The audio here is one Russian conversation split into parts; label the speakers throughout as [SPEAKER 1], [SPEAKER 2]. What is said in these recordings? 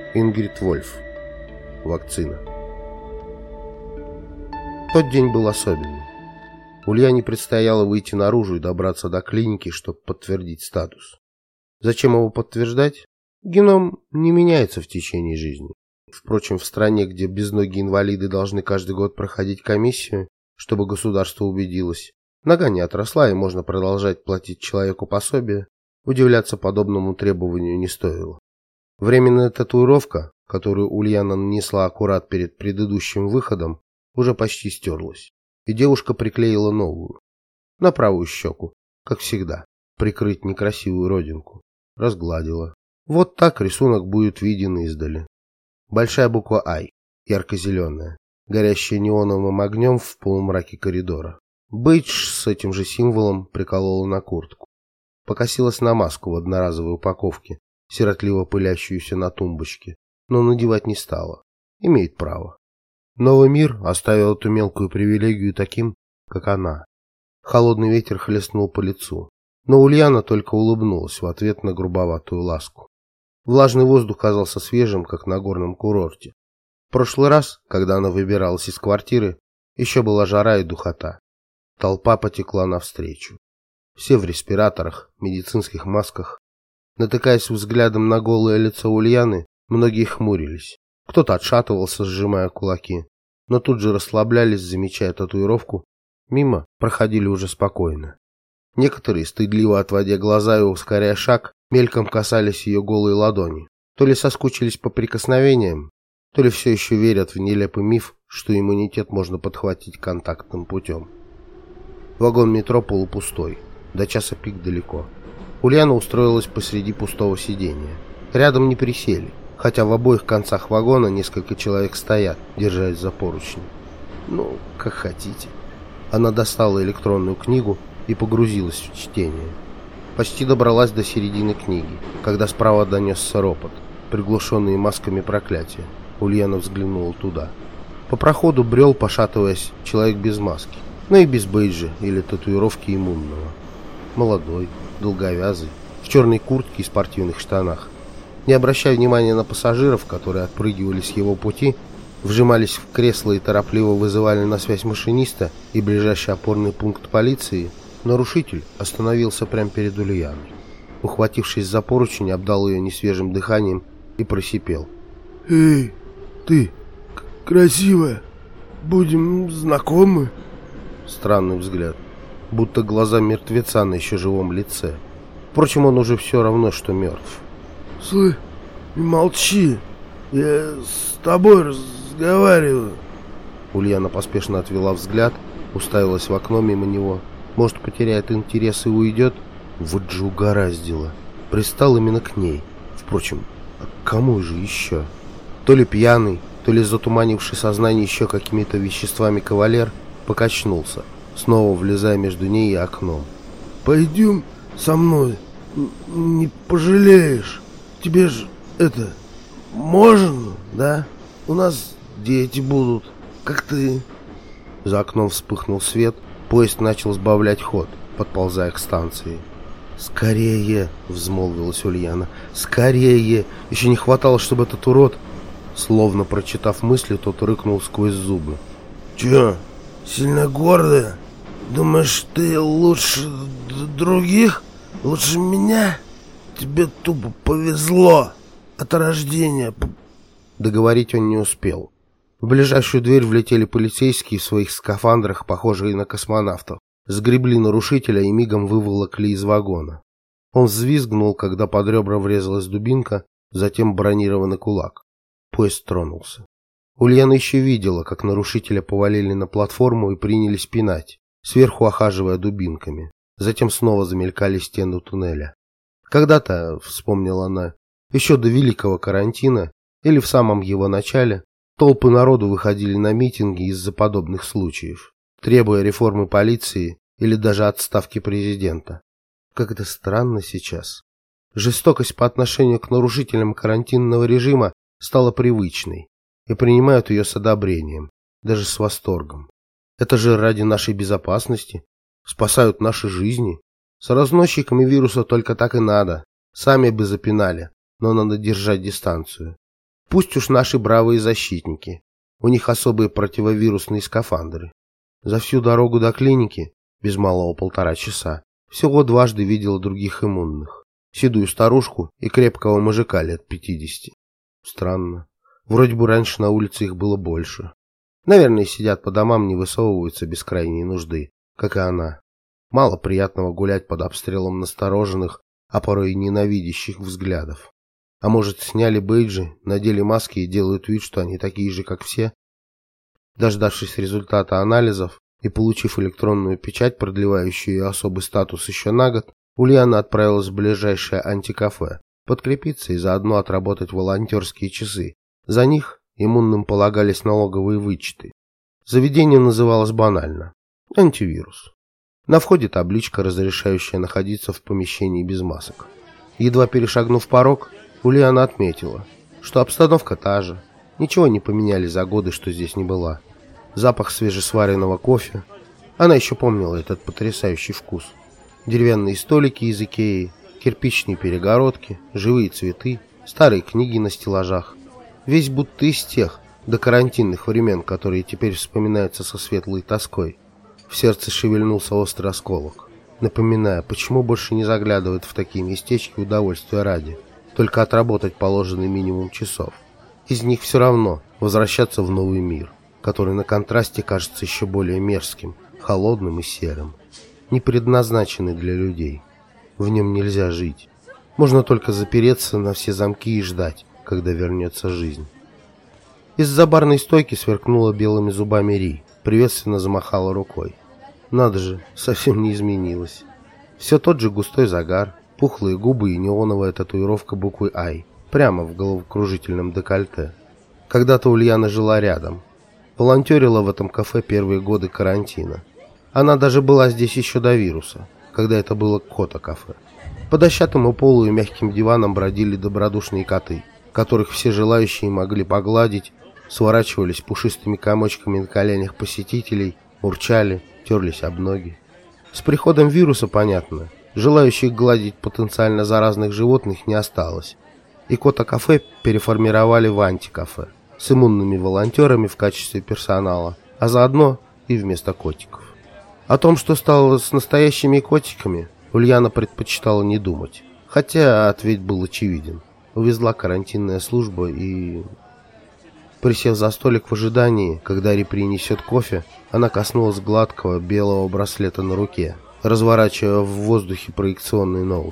[SPEAKER 1] Ингрид Вольф. Вакцина. Тот день был особенный. Ульяне предстояло выйти наружу и добраться до клиники, чтобы подтвердить статус. Зачем его подтверждать? Геном не меняется в течение жизни. Впрочем, в стране, где безногие инвалиды должны каждый год проходить комиссию, чтобы государство убедилось, нога не отросла и можно продолжать платить человеку пособие, удивляться подобному требованию не стоило. Временная татуировка, которую Ульяна нанесла аккурат перед предыдущим выходом, уже почти стерлась, и девушка приклеила новую. На правую щеку, как всегда, прикрыть некрасивую родинку. Разгладила. Вот так рисунок будет виден издали. Большая буква «I», ярко-зеленая, горящая неоновым огнем в полумраке коридора. Бейдж с этим же символом приколола на куртку. Покосилась на маску в одноразовой упаковке, сиротливо пылящуюся на тумбочке, но надевать не стала. Имеет право. Новый мир оставил эту мелкую привилегию таким, как она. Холодный ветер хлестнул по лицу, но Ульяна только улыбнулась в ответ на грубоватую ласку. Влажный воздух казался свежим, как на горном курорте. В прошлый раз, когда она выбиралась из квартиры, еще была жара и духота. Толпа потекла навстречу. Все в респираторах, медицинских масках. Натыкаясь взглядом на голое лицо Ульяны, многие хмурились. Кто-то отшатывался, сжимая кулаки, но тут же расслаблялись, замечая татуировку. Мимо проходили уже спокойно. Некоторые, стыдливо отводя глаза и ускоряя шаг, мельком касались ее голой ладони. То ли соскучились по прикосновениям, то ли все еще верят в нелепый миф, что иммунитет можно подхватить контактным путем. Вагон метро полупустой, до часа пик далеко. Ульяна устроилась посреди пустого сиденья. Рядом не присели, хотя в обоих концах вагона несколько человек стоят, держась за поручни. Ну, как хотите. Она достала электронную книгу и погрузилась в чтение. Почти добралась до середины книги, когда справа донесся ропот, приглушенный масками проклятия. Ульяна взглянула туда. По проходу брел, пошатываясь, человек без маски, но и без бейджа или татуировки иммунного. Молодой, долговязый, в черной куртке и спортивных штанах. Не обращая внимания на пассажиров, которые отпрыгивали с его пути, вжимались в кресла и торопливо вызывали на связь машиниста и ближайший опорный пункт полиции, нарушитель остановился прямо перед Ульяной. Ухватившись за поручень, обдал ее несвежим дыханием и просипел:
[SPEAKER 2] «Эй, ты, красивая, будем знакомы?»
[SPEAKER 1] Странный взгляд, будто глаза мертвеца на еще живом лице. Впрочем, он уже все равно, что мертв.
[SPEAKER 2] «Слышь, не молчи, я с тобой разговариваю».
[SPEAKER 1] Ульяна поспешно отвела взгляд, уставилась в окно мимо него. Может, потеряет интерес и уйдет? Вот же угораздило. Пристал именно к ней. Впрочем, а к кому же еще? То ли пьяный, то ли затуманивший сознание еще какими-то веществами кавалер покачнулся, снова влезая между ней и окном.
[SPEAKER 2] «Пойдем со мной, не пожалеешь. Тебе же это можно, да? У нас дети будут, как ты».
[SPEAKER 1] За окном вспыхнул свет, поезд начал сбавлять ход, подползая к станции. «Скорее!» — взмолвилась Ульяна. «Скорее! Еще не хватало, чтобы этот урод...» Словно прочитав мысли, тот рыкнул сквозь зубы.
[SPEAKER 2] «Че, сильно гордая? Думаешь, ты лучше других? Лучше меня? Тебе тупо повезло от рождения».
[SPEAKER 1] Договорить он не успел. В ближайшую дверь влетели полицейские в своих скафандрах, похожие на космонавтов. Сгребли нарушителя и мигом выволокли из вагона. Он взвизгнул, когда под ребра врезалась дубинка, затем бронированный кулак. Поезд тронулся. Ульяна еще видела, как нарушителя повалили на платформу и принялись пинать, сверху охаживая дубинками. Затем снова замелькали стены туннеля. Когда-то, вспомнила она, еще до великого карантина или в самом его начале, толпы народу выходили на митинги из-за подобных случаев, требуя реформы полиции или даже отставки президента. Как это странно сейчас. Жестокость по отношению к нарушителям карантинного режима стала привычной, и принимают ее с одобрением, даже с восторгом. Это же ради нашей безопасности, спасают наши жизни. С разносчиками вируса только так и надо. Сами бы запинали, но надо держать дистанцию. Пусть уж наши бравые защитники. У них особые противовирусные скафандры. За всю дорогу до клиники, без малого 1,5 часа, всего дважды видела других иммунных. Седую старушку и крепкого мужика лет 50. Странно. Вроде бы раньше на улице их было больше. Наверное, сидят по домам, не высовываются без крайней нужды, как и она. Мало приятного гулять под обстрелом настороженных, а порой и ненавидящих взглядов. А может, сняли бейджи, надели маски и делают вид, что они такие же, как все? Дождавшись результата анализов и получив электронную печать, продлевающую ее особый статус еще на год, Ульяна отправилась в ближайшее антикафе, подкрепиться и заодно отработать волонтерские часы. За них иммунным полагались налоговые вычеты. Заведение называлось банально – антивирус. На входе табличка, разрешающая находиться в помещении без масок. Едва перешагнув порог, Ульяна отметила, что обстановка та же, ничего не поменяли за годы, что здесь не была. Запах свежесваренного кофе. Она еще помнила этот потрясающий вкус. Деревянные столики из Икеи, кирпичные перегородки, живые цветы, старые книги на стеллажах. Весь будто из тех докарантинных времен, которые теперь вспоминаются со светлой тоской. В сердце шевельнулся острый осколок, напоминая, почему больше не заглядывают в такие местечки удовольствия ради, только отработать положенный минимум часов. Из них все равно возвращаться в новый мир, который на контрасте кажется еще более мерзким, холодным и серым, не предназначенный для людей. В нем нельзя жить. Можно только запереться на все замки и ждать, когда вернется жизнь. Из-за барной стойки сверкнула белыми зубами Ри, приветственно замахала рукой. Надо же, совсем не изменилось. Все тот же густой загар, пухлые губы и неоновая татуировка буквы «Ай» прямо в головокружительном декольте. Когда-то Ульяна жила рядом. Волонтерила в этом кафе первые годы карантина. Она даже была здесь еще до вируса, когда это было кота-кафе. По дощатому полу и мягким диванам бродили добродушные коты, которых все желающие могли погладить, сворачивались пушистыми комочками на коленях посетителей, урчали, терлись об ноги. С приходом вируса, понятно, желающих гладить потенциально заразных животных не осталось, и кота-кафе переформировали в антикафе с иммунными волонтерами в качестве персонала, а заодно и вместо котиков. О том, что стало с настоящими котиками, Ульяна предпочитала не думать, хотя ответ был очевиден. Увезла карантинная служба и... Присев за столик в ожидании, когда Ри принесет кофе, она коснулась гладкого белого браслета на руке, разворачивая в воздухе проекционный ноут.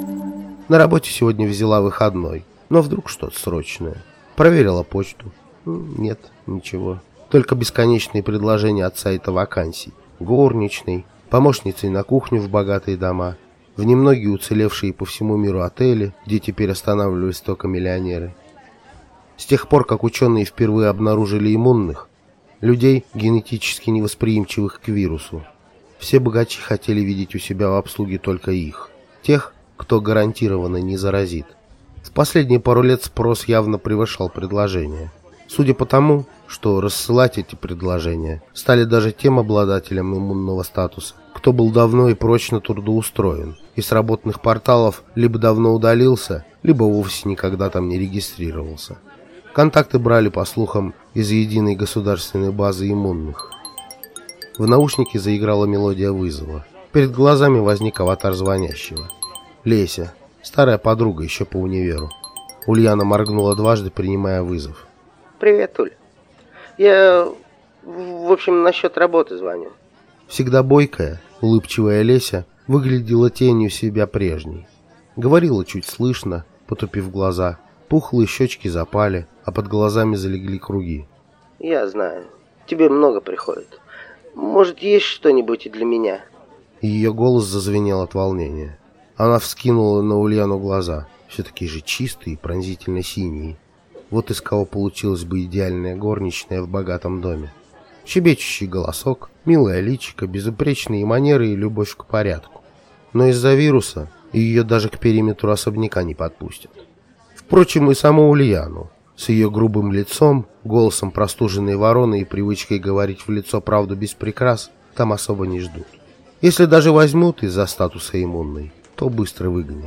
[SPEAKER 1] На работе сегодня взяла выходной, но вдруг что-то срочное. Проверила почту. Нет, ничего. Только бесконечные предложения от сайта вакансий. Горничной, помощницей на кухню в богатые дома, в немногие уцелевшие по всему миру отели, где теперь останавливались только миллионеры. С тех пор, как ученые впервые обнаружили иммунных, людей, генетически невосприимчивых к вирусу, все богачи хотели видеть у себя в обслуге только их, тех, кто гарантированно не заразит. В последние пару лет спрос явно превышал предложение. Судя по тому, что рассылать эти предложения стали даже тем обладателям иммунного статуса, кто был давно и прочно трудоустроен, и с работных порталов либо давно удалился, либо вовсе никогда там не регистрировался. Контакты брали, по слухам, из единой государственной базы иммунных. В наушнике заиграла мелодия вызова. Перед глазами возник аватар звонящего. Леся, старая подруга еще по универу. Ульяна моргнула дважды, принимая вызов.
[SPEAKER 3] Привет, Уль. Я, в общем, насчет работы звоню.
[SPEAKER 1] Всегда бойкая, улыбчивая Леся выглядела тенью себя прежней. Говорила чуть слышно, потупив глаза. Пухлые щечки запали, а под глазами залегли круги.
[SPEAKER 3] Я знаю. Тебе много приходит. Может, есть что-нибудь и для меня?
[SPEAKER 1] Ее голос зазвенел от волнения. Она вскинула на Ульяну глаза, все такие же чистые и пронзительно синие. Вот из кого получилась бы идеальная горничная в богатом доме. Щебечущий голосок, милая личико, безупречные манеры и любовь к порядку. Но из-за вируса ее даже к периметру особняка не подпустят. Впрочем, и саму Ульяну, с ее грубым лицом, голосом простуженной вороны и привычкой говорить в лицо правду без прикрас, там особо не ждут. Если даже возьмут из-за статуса иммунной, то быстро выгонят.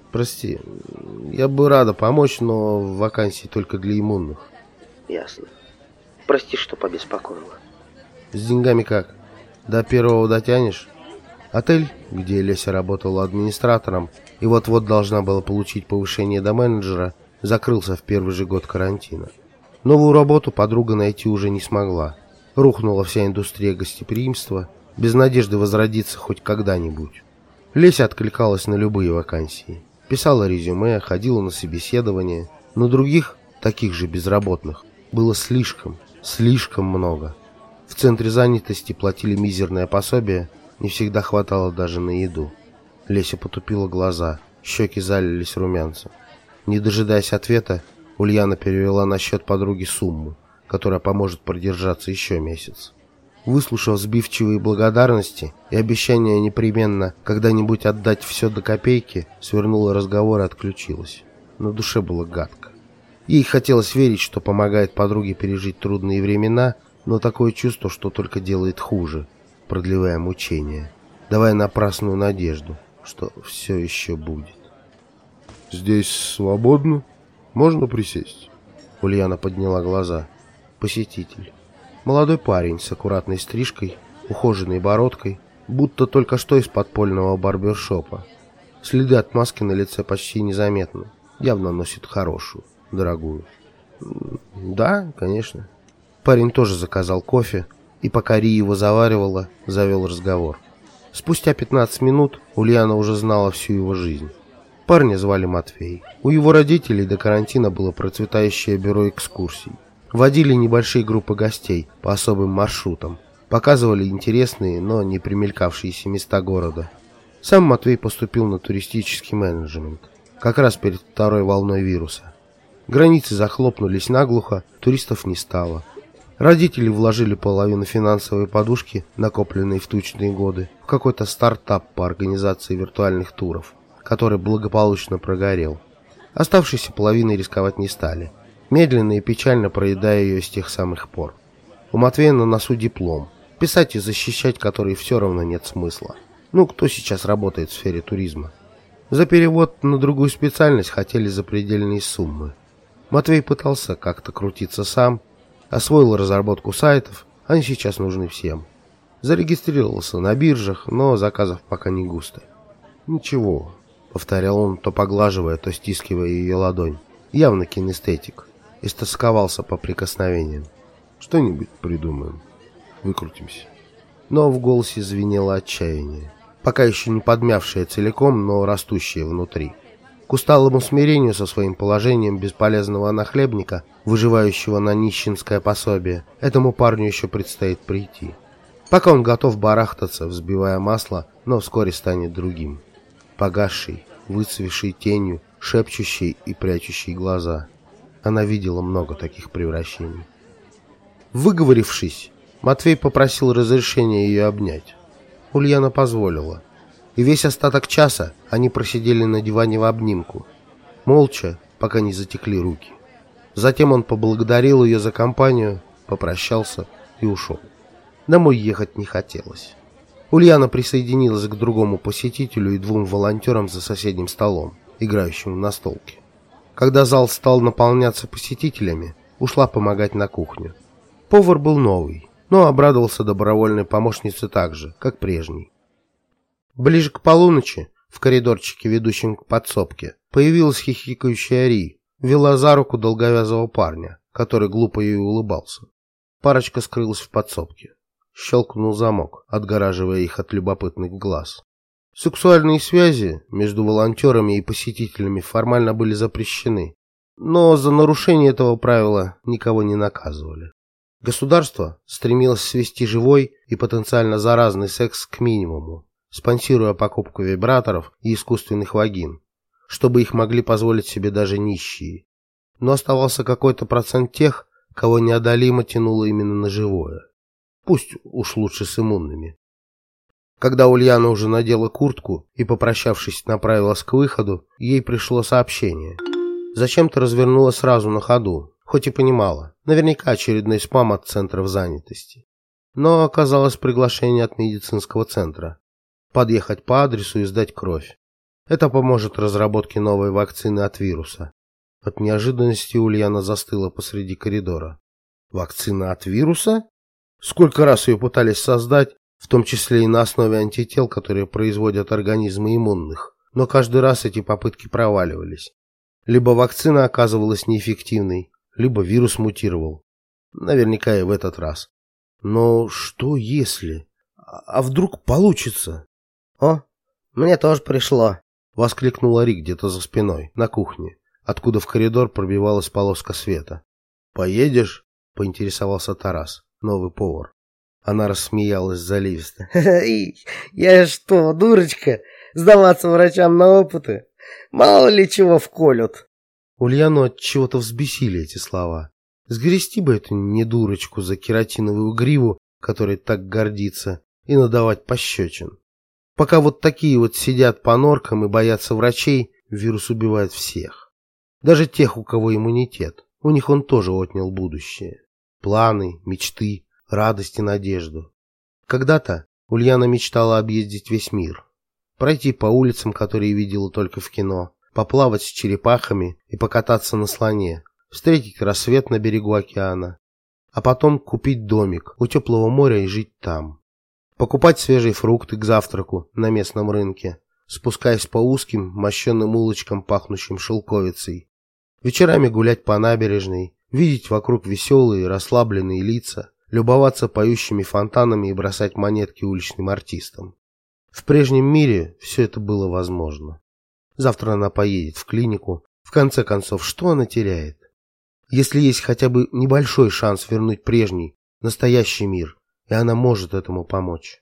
[SPEAKER 1] Прости, я бы рада помочь, но вакансии только для иммунных.
[SPEAKER 3] Ясно. Прости, что побеспокоила.
[SPEAKER 1] С деньгами как? До первого дотянешь? Отель, где Леся работала администратором и вот-вот должна была получить повышение до менеджера, закрылся в первый же год карантина. Новую работу подруга найти уже не смогла. Рухнула вся индустрия гостеприимства, без надежды возродиться хоть когда-нибудь. Леся откликалась на любые вакансии. Писала резюме, ходила на собеседования, но других, таких же безработных, было слишком много. В центре занятости платили мизерное пособие, не всегда хватало даже на еду. Леся потупила глаза, щеки залились румянцем. Не дожидаясь ответа, Ульяна перевела на счет подруги сумму, которая поможет продержаться еще месяц. Выслушав сбивчивые благодарности и обещание непременно когда-нибудь отдать все до копейки, свернула разговор и отключилась. На душе было гадко. Ей хотелось верить, что помогает подруге пережить трудные времена, но такое чувство, что только делает хуже, продлевая мучения, давая напрасную надежду, что все еще будет.
[SPEAKER 2] «Здесь свободно? Можно присесть?»
[SPEAKER 1] Ульяна подняла глаза. Посетитель. Молодой парень с аккуратной стрижкой, ухоженной бородкой, будто только что из подпольного барбершопа. Следы от маски на лице почти незаметны. Явно носит хорошую, дорогую. Да, конечно. Парень тоже заказал кофе, и пока Ри его заваривала, завел разговор. Спустя 15 минут Ульяна уже знала всю его жизнь. Парня звали Матвей. У его родителей до карантина было процветающее бюро экскурсий. Водили небольшие группы гостей по особым маршрутам, показывали интересные, но не примелькавшиеся места города. Сам Матвей поступил на туристический менеджмент, как раз перед второй волной вируса. Границы захлопнулись наглухо, туристов не стало. Родители вложили половину финансовой подушки, накопленной в тучные годы, в какой-то стартап по организации виртуальных туров, который благополучно прогорел. Оставшейся половиной рисковать не стали, медленно и печально проедая ее с тех самых пор. У Матвея на носу диплом, писать и защищать который все равно нет смысла. Ну, кто сейчас работает в сфере туризма? За перевод на другую специальность хотели запредельные суммы. Матвей пытался как-то крутиться сам, освоил разработку сайтов, они сейчас нужны всем. Зарегистрировался на биржах, но заказов пока не густо. «Ничего», — повторял он, то поглаживая, то стискивая ее ладонь. Явно кинестетик. Истосковался по прикосновениям.
[SPEAKER 2] «Что-нибудь придумаем. Выкрутимся».
[SPEAKER 1] Но в голосе звенело отчаяние, пока еще не подмявшее целиком, но растущее внутри. К усталому смирению со своим положением бесполезного нахлебника, выживающего на нищенское пособие, этому парню еще предстоит прийти. Пока он готов барахтаться, взбивая масло, но вскоре станет другим. Погасший, выцвевший тенью, шепчущий и прячущий глаза. Она видела много таких превращений. Выговорившись, Матвей попросил разрешения ее обнять. Ульяна позволила. И весь остаток часа они просидели на диване в обнимку, молча, пока не затекли руки. Затем он поблагодарил ее за компанию, попрощался и ушел. Домой ехать не хотелось. Ульяна присоединилась к другому посетителю и двум волонтерам за соседним столом, играющим в настолки. Когда зал стал наполняться посетителями, ушла помогать на кухню. Повар был новый, но обрадовался добровольной помощнице так же, как прежний. Ближе к полуночи, в коридорчике, ведущем к подсобке, появилась хихикающая Ри, вела за руку долговязого парня, который глупо ей улыбался. Парочка скрылась в подсобке. Щелкнул замок, отгораживая их от любопытных глаз. Сексуальные связи между волонтерами и посетителями формально были запрещены, но за нарушение этого правила никого не наказывали. Государство стремилось свести живой и потенциально заразный секс к минимуму, спонсируя покупку вибраторов и искусственных вагин, чтобы их могли позволить себе даже нищие. Но оставался какой-то процент тех, кого неодолимо тянуло именно на живое. Пусть уж лучше с иммунными. Когда Ульяна уже надела куртку и, попрощавшись, направилась к выходу, ей пришло сообщение. Зачем-то развернула сразу на ходу, хоть и понимала, наверняка очередной спам от центров занятости. Но оказалось приглашение от медицинского центра. Подъехать по адресу и сдать кровь. Это поможет разработке новой вакцины от вируса. От неожиданности Ульяна застыла посреди коридора. Вакцина от вируса? Сколько раз ее пытались создать, в том числе и на основе антител, которые производят организмы иммунных, но каждый раз эти попытки проваливались. Либо вакцина оказывалась неэффективной, либо вирус мутировал. Наверняка и в этот раз. Но что если? А вдруг получится?
[SPEAKER 3] О, мне тоже пришло.
[SPEAKER 1] Воскликнула Ри где-то за спиной, на кухне, откуда в коридор пробивалась полоска света. «Поедешь?» — поинтересовался Тарас, новый повар. Она рассмеялась заливисто.
[SPEAKER 3] Я что, дурочка, сдаваться врачам на опыты? Мало ли чего вколют.
[SPEAKER 1] Ульяну от чего-то взбесили эти слова. Сгрести бы эту недурочку за кератиновую гриву, которой так гордится, и надавать пощечин. Пока вот такие вот сидят по норкам и боятся врачей, вирус убивает всех. Даже тех, у кого иммунитет. У них он тоже отнял будущее. Планы, мечты, радость и надежду. Когда-то Ульяна мечтала объездить весь мир. Пройти по улицам, которые видела только в кино, поплавать с черепахами и покататься на слоне, встретить рассвет на берегу океана, а потом купить домик у теплого моря и жить там. Покупать свежие фрукты к завтраку на местном рынке, спускаясь по узким, мощенным улочкам, пахнущим шелковицей. Вечерами гулять по набережной, видеть вокруг веселые и расслабленные лица, любоваться поющими фонтанами и бросать монетки уличным артистам. В прежнем мире все это было возможно. Завтра она поедет в клинику. В конце концов, что она теряет? Если есть хотя бы небольшой шанс вернуть прежний, настоящий мир, и она может этому помочь.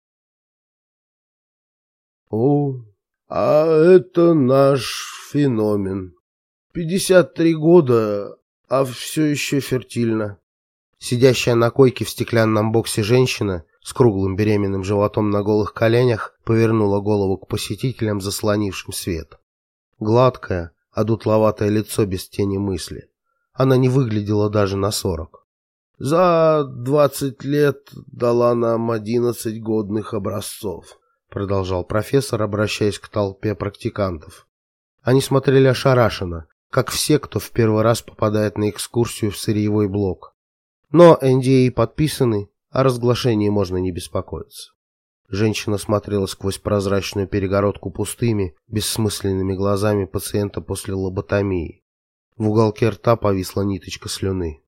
[SPEAKER 2] О, а это наш феномен. 53 года, а все еще фертильно.
[SPEAKER 1] Сидящая на койке в стеклянном боксе женщина с круглым беременным животом на голых коленях повернула голову к посетителям, заслонившим свет. Гладкое, одутловатое лицо без тени мысли. Она не выглядела даже на 40.
[SPEAKER 2] За 20 лет дала нам 11 годных образцов,
[SPEAKER 1] продолжал профессор, обращаясь к толпе практикантов. Они смотрели ошарашенно, как все, кто в первый раз попадает на экскурсию в сырьевой блок. Но NDA подписаны, о разглашении можно не беспокоиться. Женщина смотрела сквозь прозрачную перегородку пустыми, бессмысленными глазами пациента после лоботомии. В уголке рта повисла ниточка слюны.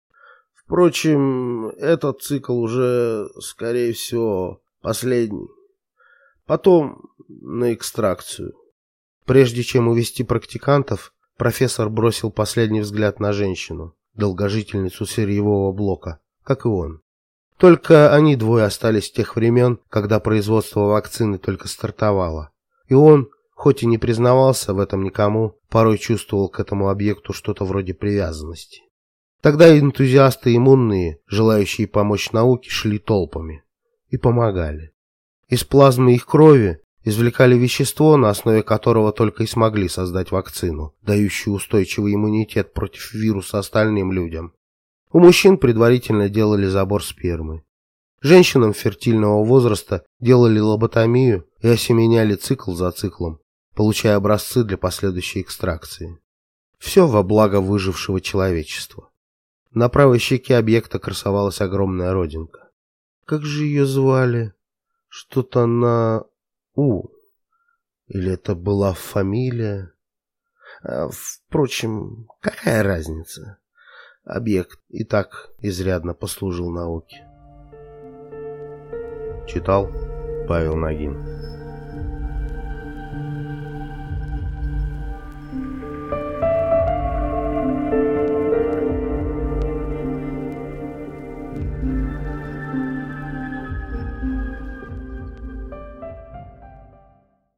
[SPEAKER 2] Впрочем, этот цикл уже, скорее всего, последний. Потом на экстракцию.
[SPEAKER 1] Прежде чем увести практикантов, профессор бросил последний взгляд на женщину, долгожительницу сырьевого блока, как и он. Только они двое остались с тех времен, когда производство вакцины только стартовало. И он, хоть и не признавался в этом никому, порой чувствовал к этому объекту что-то вроде привязанности. Тогда энтузиасты иммунные, желающие помочь науке, шли толпами и помогали. Из плазмы их крови извлекали вещество, на основе которого только и смогли создать вакцину, дающую устойчивый иммунитет против вируса остальным людям. У мужчин предварительно делали забор спермы. Женщинам фертильного возраста делали лоботомию и осеменяли цикл за циклом, получая образцы для последующей экстракции. Все во благо выжившего человечества. На правой щеке объекта красовалась огромная родинка. Как же ее звали? Что-то на У. Или это была фамилия? Впрочем, какая разница? Объект и так изрядно послужил науке. Читал Павел Нагин.